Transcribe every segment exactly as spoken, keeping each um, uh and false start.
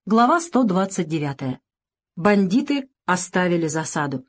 Глава сто двадцать девятая. Бандиты оставили засаду.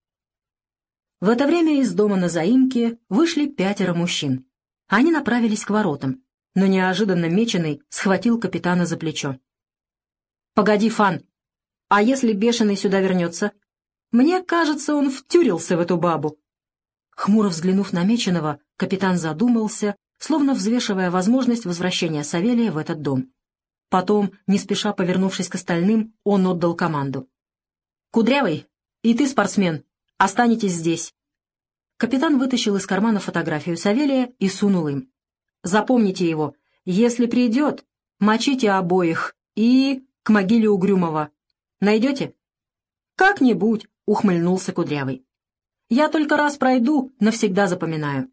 В это время из дома на заимке вышли пятеро мужчин. Они направились к воротам, но неожиданно Меченый схватил капитана за плечо. «Погоди, Фан, а если Бешеный сюда вернется? Мне кажется, он втюрился в эту бабу». Хмуро взглянув на Меченого, капитан задумался, словно взвешивая возможность возвращения Савелия в этот дом. Потом, не спеша повернувшись к остальным, он отдал команду. «Кудрявый, и ты, спортсмен, останетесь здесь». Капитан вытащил из кармана фотографию Савелия и сунул им. «Запомните его. Если придет, мочите обоих и к могиле Угрюмова. Найдете?» «Как-нибудь», — ухмыльнулся Кудрявый. «Я только раз пройду, навсегда запоминаю».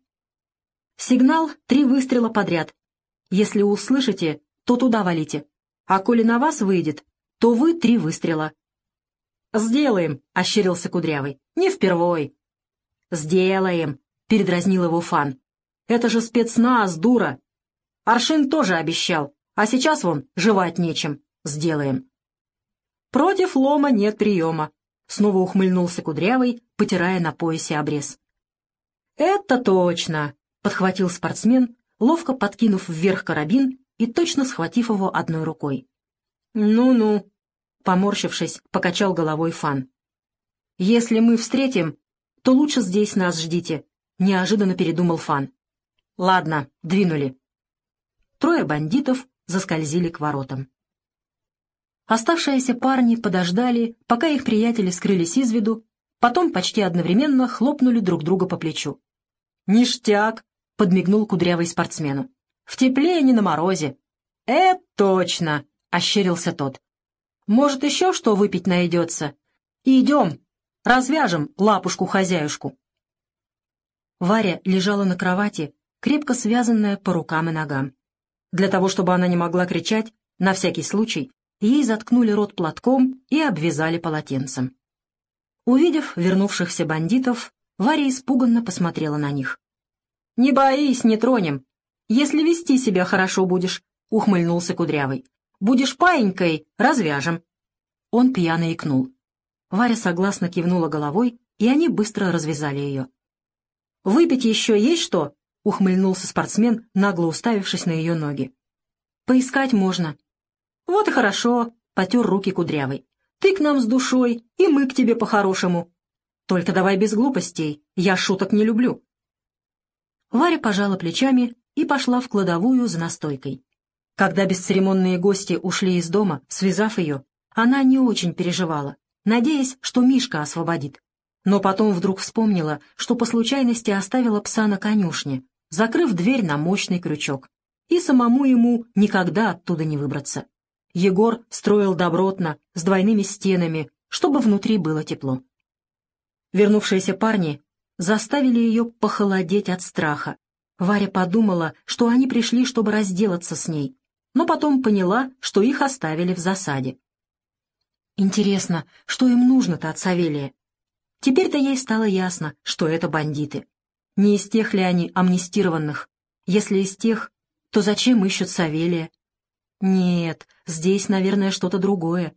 Сигнал — три выстрела подряд. Если услышите, то туда валите. А коли на вас выйдет, то вы три выстрела. «Сделаем», — ощерился Кудрявый. «Не впервой». «Сделаем», — передразнил его Фан. «Это же спецназ, дура. Аршин тоже обещал, а сейчас вон жевать нечем. Сделаем». «Против лома нет приема», — снова ухмыльнулся Кудрявый, потирая на поясе обрез. «Это точно», — подхватил спортсмен, ловко подкинув вверх карабин и точно схватив его одной рукой. «Ну-ну», — поморщившись, покачал головой Фан. «Если мы встретим, то лучше здесь нас ждите», — неожиданно передумал Фан. «Ладно, двинули». Трое бандитов заскользили к воротам. Оставшиеся парни подождали, пока их приятели скрылись из виду, потом почти одновременно хлопнули друг друга по плечу. «Ништяк!» — подмигнул Кудрявый спортсмену. «В тепле, а не на морозе». «Это точно!» — ощерился тот. «Может, еще что выпить найдется? Идем, развяжем лапушку-хозяюшку». Варя лежала на кровати, крепко связанная по рукам и ногам. Для того, чтобы она не могла кричать, на всякий случай, ей заткнули рот платком и обвязали полотенцем. Увидев вернувшихся бандитов, Варя испуганно посмотрела на них. «Не боись, не тронем. Если вести себя хорошо будешь», — ухмыльнулся Кудрявый. «Будешь паинькой, развяжем». Он пьяно икнул. Варя согласно кивнула головой, и они быстро развязали ее. «Выпить еще есть что?» — ухмыльнулся спортсмен, нагло уставившись на ее ноги. «Поискать можно». «Вот и хорошо», — потер руки Кудрявый. «Ты к нам с душой, и мы к тебе по-хорошему. Только давай без глупостей, я шуток не люблю». Варя пожала плечами и пошла в кладовую за настойкой. Когда бесцеремонные гости ушли из дома, связав ее, она не очень переживала, надеясь, что Мишка освободит. Но потом вдруг вспомнила, что по случайности оставила пса на конюшне, закрыв дверь на мощный крючок, и самому ему никогда оттуда не выбраться. Егор строил добротно, с двойными стенами, чтобы внутри было тепло. Вернувшиеся парни заставили ее похолодеть от страха. Варя подумала, что они пришли, чтобы разделаться с ней, но потом поняла, что их оставили в засаде. Интересно, что им нужно-то от Савелия? Теперь-то ей стало ясно, что это бандиты. Не из тех ли они амнистированных? Если из тех, то зачем ищут Савелия? Нет, здесь, наверное, что-то другое.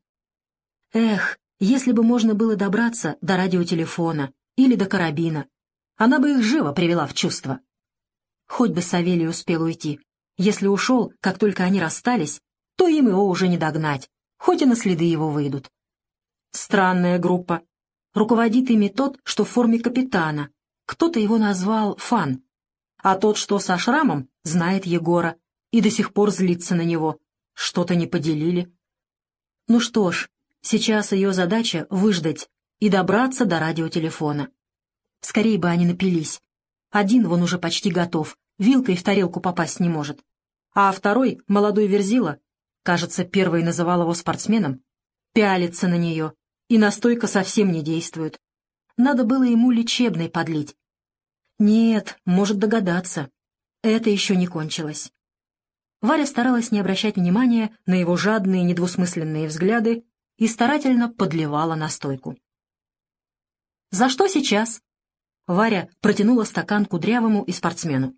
Эх, если бы можно было добраться до радиотелефона или до карабина, она бы их живо привела в чувство. Хоть бы Савелий успел уйти. Если ушел, как только они расстались, то им его уже не догнать, хоть и на следы его выйдут. Странная группа. Руководит ими тот, что в форме капитана. Кто-то его назвал Фан. А тот, что со шрамом, знает Егора и до сих пор злится на него. Что-то не поделили. Ну что ж, сейчас ее задача выждать и добраться до радиотелефона. Скорее бы они напились. Один вон уже почти готов, вилкой в тарелку попасть не может. А второй, молодой верзила, кажется, первый называл его спортсменом, пялится на нее, и настойка совсем не действует. Надо было ему лечебной подлить. Нет, может догадаться. Это еще не кончилось. Варя старалась не обращать внимания на его жадные недвусмысленные взгляды и старательно подливала настойку. «За что сейчас?» Варя протянула стакан Кудрявому и спортсмену.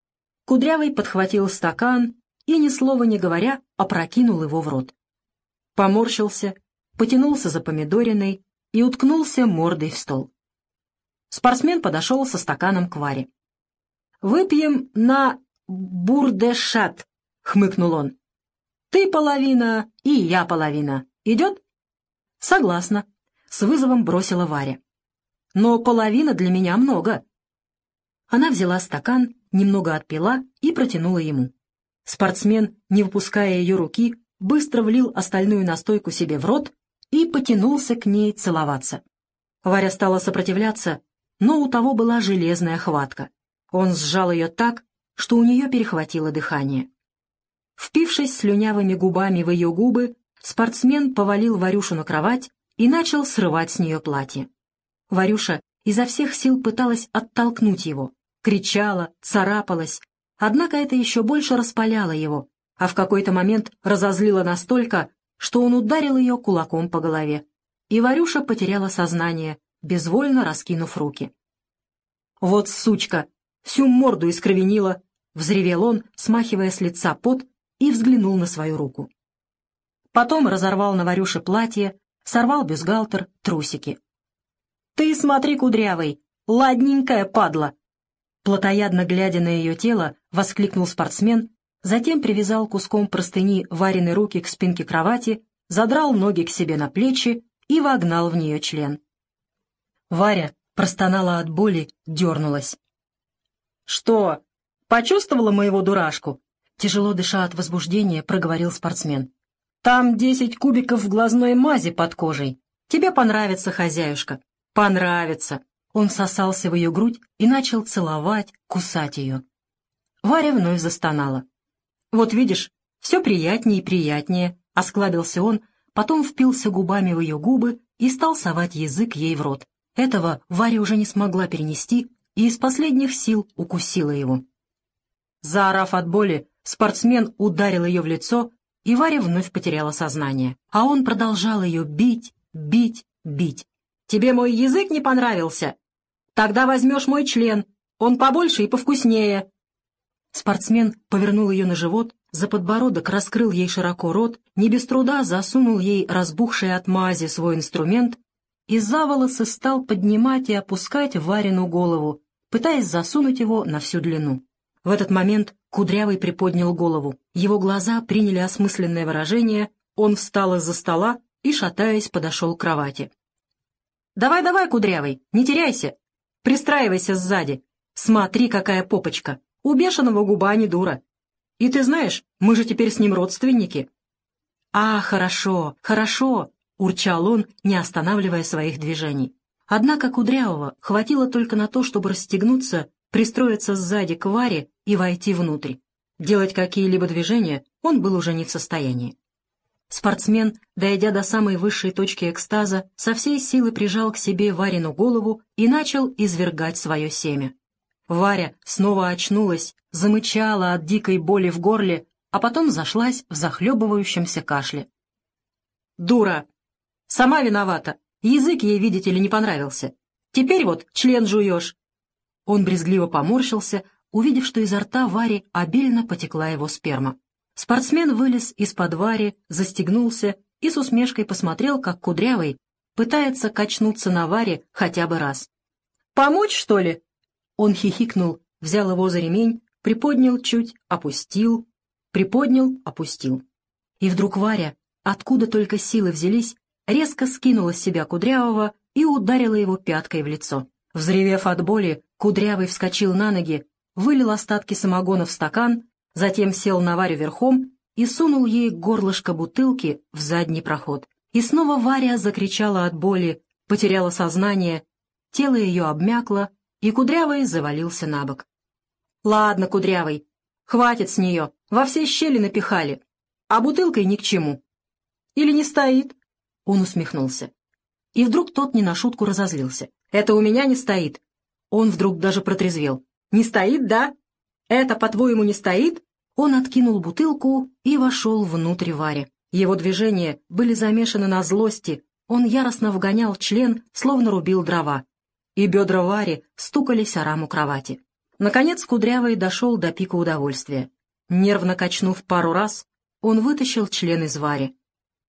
Кудрявый подхватил стакан и, ни слова не говоря, опрокинул его в рот. поморщился, потянулся за помидориной и уткнулся мордой в стол. Спортсмен подошел со стаканом к Варе. «Выпьем на бурдешат», — хмыкнул он. «Ты половина, и я половина. Идет?» «Согласна», — с вызовом бросила Варя. «Но половина для меня много». Она взяла стакан, немного отпила и протянула ему. Спортсмен, не выпуская ее руки, быстро влил остальную настойку себе в рот и потянулся к ней целоваться. Варя стала сопротивляться, но у того была железная хватка. Он сжал ее так, что у нее перехватило дыхание. Впившись слюнявыми губами в ее губы, спортсмен повалил Варюшу на кровать и начал срывать с нее платье. Варюша изо всех сил пыталась оттолкнуть его, кричала, царапалась, однако это еще больше распаляло его, а в какой-то момент разозлило настолько, что он ударил ее кулаком по голове, и Варюша потеряла сознание, безвольно раскинув руки. «Вот сучка! Всю морду искровенила!» — взревел он, смахивая с лица пот, и взглянул на свою руку. Потом разорвал на Варюше платье, сорвал бюстгальтер, трусики. «Ты смотри, кудрявый! Ладненькая падла!» Плотоядно глядя на ее тело, воскликнул спортсмен, затем привязал куском простыни Варины руки к спинке кровати, задрал ноги к себе на плечи и вогнал в нее член. Варя простонала от боли, дернулась. «Что, почувствовала моего дурашку?» Тяжело дыша от возбуждения, проговорил спортсмен. «Там десять кубиков глазной мази под кожей. Тебе понравится, хозяюшка. Понравится». Он всосался в ее грудь и начал целовать, кусать ее. Варя вновь застонала. «Вот видишь, все приятнее и приятнее», — осклабился он, потом впился губами в ее губы и стал совать язык ей в рот. Этого Варя уже не смогла перенести и из последних сил укусила его. Заорав от боли, спортсмен ударил ее в лицо, и Варя вновь потеряла сознание. А он продолжал ее бить, бить, бить. «Тебе мой язык не понравился? Тогда возьмешь мой член, он побольше и повкуснее». Спортсмен повернул ее на живот, за подбородок раскрыл ей широко рот, не без труда засунул ей разбухший от мази свой инструмент и за волосы стал поднимать и опускать Варину голову, пытаясь засунуть его на всю длину. В этот момент Кудрявый приподнял голову, его глаза приняли осмысленное выражение, он встал из-за стола и, шатаясь, подошел к кровати. «Давай-давай, Кудрявый, не теряйся, пристраивайся сзади, смотри, какая попочка, у бешеного губа не дура. И ты знаешь, мы же теперь с ним родственники». «А, хорошо, хорошо», — урчал он, не останавливая своих движений. Однако Кудрявого хватило только на то, чтобы расстегнуться, пристроиться сзади к Варе и войти внутрь. Делать какие-либо движения он был уже не в состоянии. Спортсмен, дойдя до самой высшей точки экстаза, со всей силы прижал к себе Варину голову и начал извергать свое семя. Варя снова очнулась, замычала от дикой боли в горле, а потом зашлась в захлебывающемся кашле. «Дура! Сама виновата! Язык ей, видите ли, не понравился. Теперь вот член жуешь!» Он брезгливо поморщился, увидев, что изо рта Вари обильно потекла его сперма. Спортсмен вылез из-под Вари, застегнулся и с усмешкой посмотрел, как Кудрявый пытается качнуться на Варе хотя бы раз. «Помочь, что ли?» Он хихикнул, взял его за ремень, приподнял чуть, опустил, приподнял, опустил. И вдруг Варя, откуда только силы взялись, резко скинула с себя Кудрявого и ударила его пяткой в лицо. Взревев от боли, Кудрявый вскочил на ноги, вылил остатки самогона в стакан, затем сел на Варю верхом и сунул ей горлышко бутылки в задний проход. И снова Варя закричала от боли, потеряла сознание, тело ее обмякло, и Кудрявый завалился на бок. «Ладно, Кудрявый, хватит с нее, во все щели напихали, а бутылкой ни к чему». «Или не стоит?» Он усмехнулся. И вдруг тот не на шутку разозлился. «Это у меня не стоит». Он вдруг даже протрезвел. «Не стоит, да? Это, по-твоему, не стоит?» Он откинул бутылку и вошел внутрь Вари. Его движения были замешаны на злости, он яростно вгонял член, словно рубил дрова. И бедра Вари стукались о раму кровати. Наконец Кудрявый дошел до пика удовольствия. Нервно качнув пару раз, он вытащил член из Вари.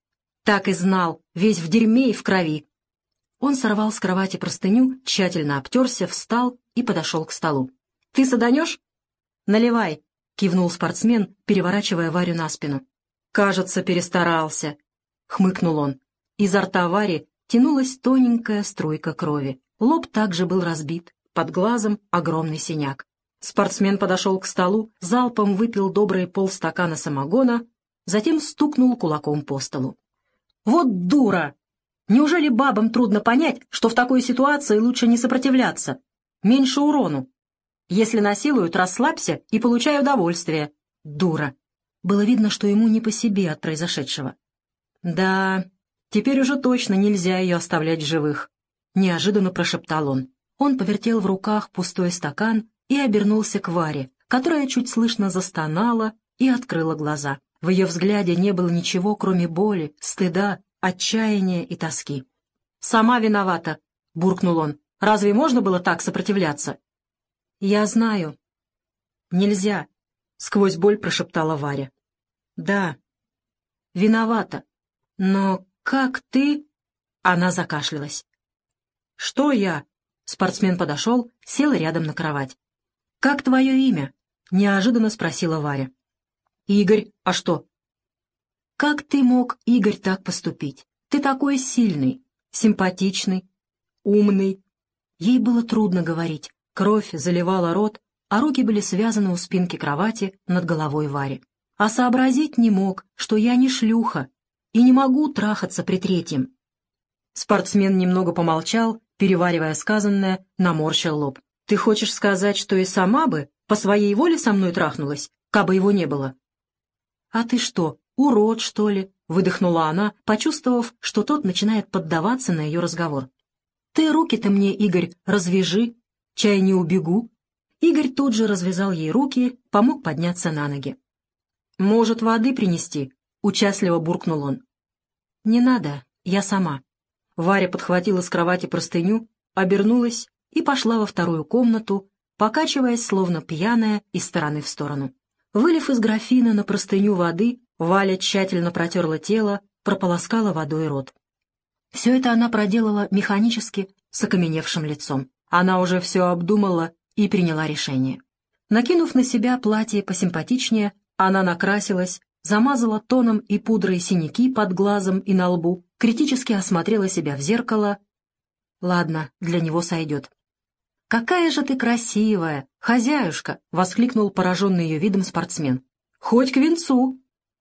Так и знал, весь в дерьме и в крови. Он сорвал с кровати простыню, тщательно обтерся, встал и подошел к столу. «Ты саданешь?» «Наливай», — кивнул спортсмен, переворачивая Варю на спину. «Кажется, перестарался», — хмыкнул он. Изо рта Вари тянулась тоненькая струйка крови. Лоб также был разбит, под глазом огромный синяк. Спортсмен подошел к столу, залпом выпил добрые полстакана самогона, затем стукнул кулаком по столу. «Вот дура! Неужели бабам трудно понять, что в такой ситуации лучше не сопротивляться? Меньше урону. Если насилуют, расслабься и получай удовольствие. Дура!» Было видно, что ему не по себе от произошедшего. «Да, теперь уже точно нельзя ее оставлять в живых», — неожиданно прошептал он. Он повертел в руках пустой стакан и обернулся к Варе, которая чуть слышно застонала и открыла глаза. В ее взгляде не было ничего, кроме боли, стыда, отчаяния и тоски. «Сама виновата», — буркнул он. «Разве можно было так сопротивляться?» «Я знаю». «Нельзя», — сквозь боль прошептала Варя. «Да, виновата. Но как ты...» Она закашлялась. «Что я?» Спортсмен подошел, сел рядом на кровать. «Как твое имя?» — неожиданно спросила Варя. «Игорь. А что?» «Как ты мог, Игорь, так поступить? Ты такой сильный, симпатичный, умный». Ей было трудно говорить. Кровь заливала рот, а руки были связаны у спинки кровати над головой Вари. А сообразить не мог, что я не шлюха и не могу трахаться при третьем. Спортсмен немного помолчал, переваривая сказанное, наморщил лоб. «Ты хочешь сказать, что и сама бы по своей воле со мной трахнулась, кабы его не было?» «А ты что, урод, что ли?» — выдохнула она, почувствовав, что тот начинает поддаваться на ее разговор. «Ты руки-то мне, Игорь, развяжи, чай не убегу». Игорь тут же развязал ей руки, помог подняться на ноги. «Может, воды принести?» — участливо буркнул он. «Не надо, я сама». Варя подхватила с кровати простыню, обернулась и пошла во вторую комнату, покачиваясь, словно пьяная, из стороны в сторону. Вылив из графина на простыню воды, Валя тщательно протерла тело, прополоскала водой рот. Все это она проделала механически, с окаменевшим лицом. Она уже все обдумала и приняла решение. Накинув на себя платье посимпатичнее, она накрасилась, замазала тоном и пудрой синяки под глазом и на лбу, критически осмотрела себя в зеркало. Ладно, для него сойдет. «Какая же ты красивая, хозяюшка!» — воскликнул пораженный ее видом спортсмен. «Хоть к венцу!»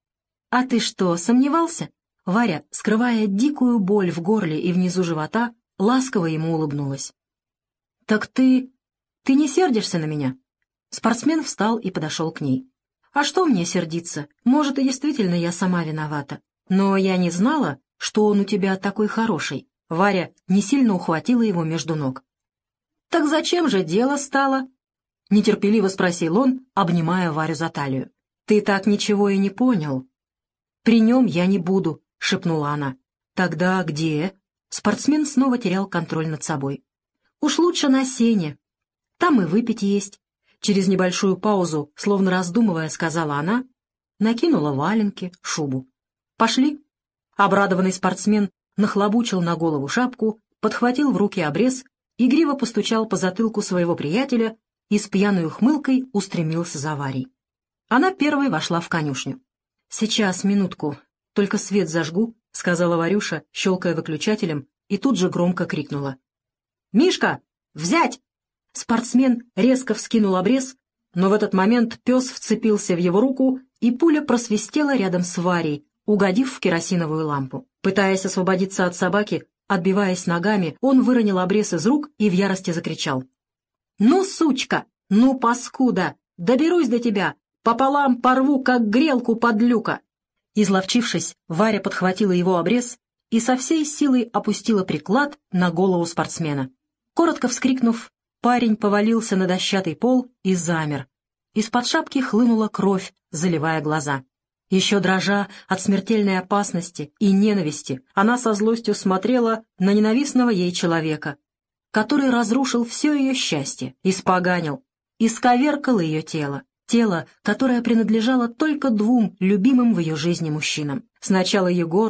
«А ты что, сомневался?» Варя, скрывая дикую боль в горле и внизу живота, ласково ему улыбнулась. «Так ты... ты не сердишься на меня?» Спортсмен встал и подошел к ней. «А что мне сердиться? Может, и действительно я сама виновата. Но я не знала, что он у тебя такой хороший». Варя не сильно ухватила его между ног. «Так зачем же дело стало?» — нетерпеливо спросил он, обнимая Варю за талию. «Ты так ничего и не понял». «При нем я не буду», — шепнула она. «Тогда где?» Спортсмен снова терял контроль над собой. «Уж лучше на сене. Там и выпить есть». Через небольшую паузу, словно раздумывая, сказала она, накинула валенки, шубу. «Пошли». Обрадованный спортсмен нахлобучил на голову шапку, подхватил в руки обрез, игриво постучал по затылку своего приятеля и с пьяной ухмылкой устремился за Варей. Она первой вошла в конюшню. «Сейчас, минутку, только свет зажгу», — сказала Варюша, щелкая выключателем, и тут же громко крикнула. «Мишка, взять!» Спортсмен резко вскинул обрез, но в этот момент пес вцепился в его руку, и пуля просвистела рядом с Варей, угодив в керосиновую лампу. Пытаясь освободиться от собаки, отбиваясь ногами, он выронил обрез из рук и в ярости закричал. «Ну, сучка! Ну, паскуда! Доберусь до тебя! Пополам порву, как грелку подлюка!» Изловчившись, Варя подхватила его обрез и со всей силой опустила приклад на голову спортсмена. Коротко вскрикнув, парень повалился на дощатый пол и замер. Из-под шапки хлынула кровь, заливая глаза. Еще дрожа от смертельной опасности и ненависти, она со злостью смотрела на ненавистного ей человека, который разрушил все ее счастье, испоганил, исковеркал ее тело. Тело, которое принадлежало только двум любимым в ее жизни мужчинам. Сначала Егору,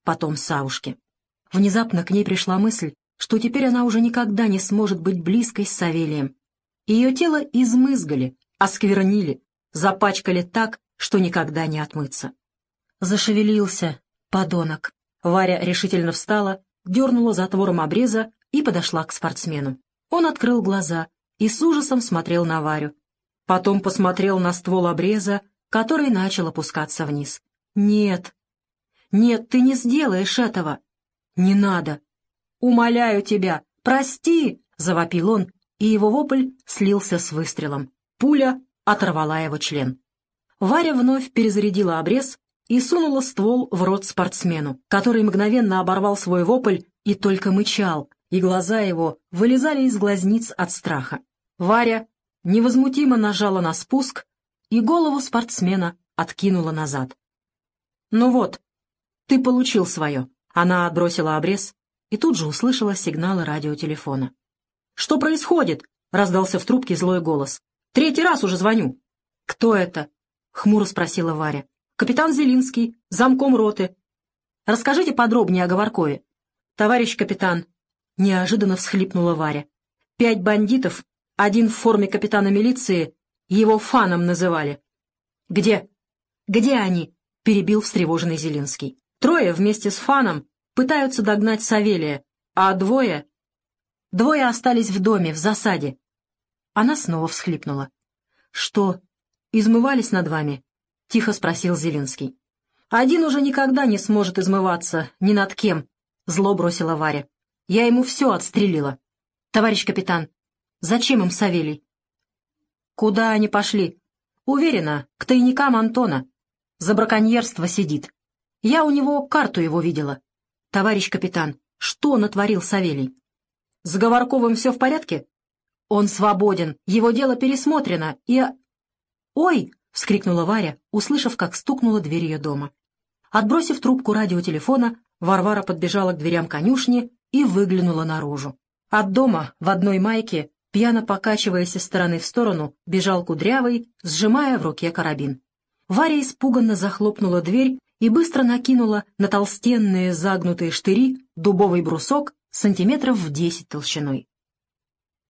потом Савушке. Внезапно к ней пришла мысль, что теперь она уже никогда не сможет быть близкой с Савелием. Ее тело измызгали, осквернили, запачкали так, что никогда не отмыться. Зашевелился, подонок. Варя решительно встала, дернула затвором обреза и подошла к спортсмену. Он открыл глаза и с ужасом смотрел на Варю. Потом посмотрел на ствол обреза, который начал опускаться вниз. «Нет, нет, ты не сделаешь этого! Не надо! Умоляю тебя, прости!» — завопил он, и его вопль слился с выстрелом. Пуля оторвала его член. Варя вновь перезарядила обрез и сунула ствол в рот спортсмену, который мгновенно оборвал свой вопль и только мычал, и глаза его вылезали из глазниц от страха. Варя невозмутимо нажала на спуск, и голову спортсмена откинула назад. «Ну вот, ты получил свое». Она отбросила обрез и тут же услышала сигналы радиотелефона. «Что происходит?» — раздался в трубке злой голос. «Третий раз уже звоню». «Кто это?» — хмуро спросила Варя. «Капитан Зелинский, замком роты. Расскажите подробнее о Говоркове». «Товарищ капитан», — неожиданно всхлипнула Варя. «Пять бандитов, один в форме капитана милиции, его Фаном называли». «Где?» «Где они?» — перебил встревоженный Зелинский. «Трое вместе с Фаном пытаются догнать Савелия, а двое...» «Двое остались в доме, в засаде». Она снова всхлипнула. «Что, измывались над вами?» — тихо спросил Зелинский. «Один уже никогда не сможет измываться ни над кем», — зло бросила Варя. «Я ему все отстрелила». «Товарищ капитан, зачем им Савелий?» «Куда они пошли?» «Уверена, к тайникам Антона. За браконьерство сидит. Я у него карту его видела». «Товарищ капитан, что натворил Савелий?» «С Говорковым все в порядке?» «Он свободен, его дело пересмотрено, и...» «Ой!» — вскрикнула Варя, услышав, как стукнула дверь ее дома. Отбросив трубку радиотелефона, Варвара подбежала к дверям конюшни и выглянула наружу. От дома в одной майке, пьяно покачиваясь из стороны в сторону, бежал Кудрявый, сжимая в руке карабин. Варя испуганно захлопнула дверь и быстро накинула на толстенные загнутые штыри дубовый брусок сантиметров в десять толщиной.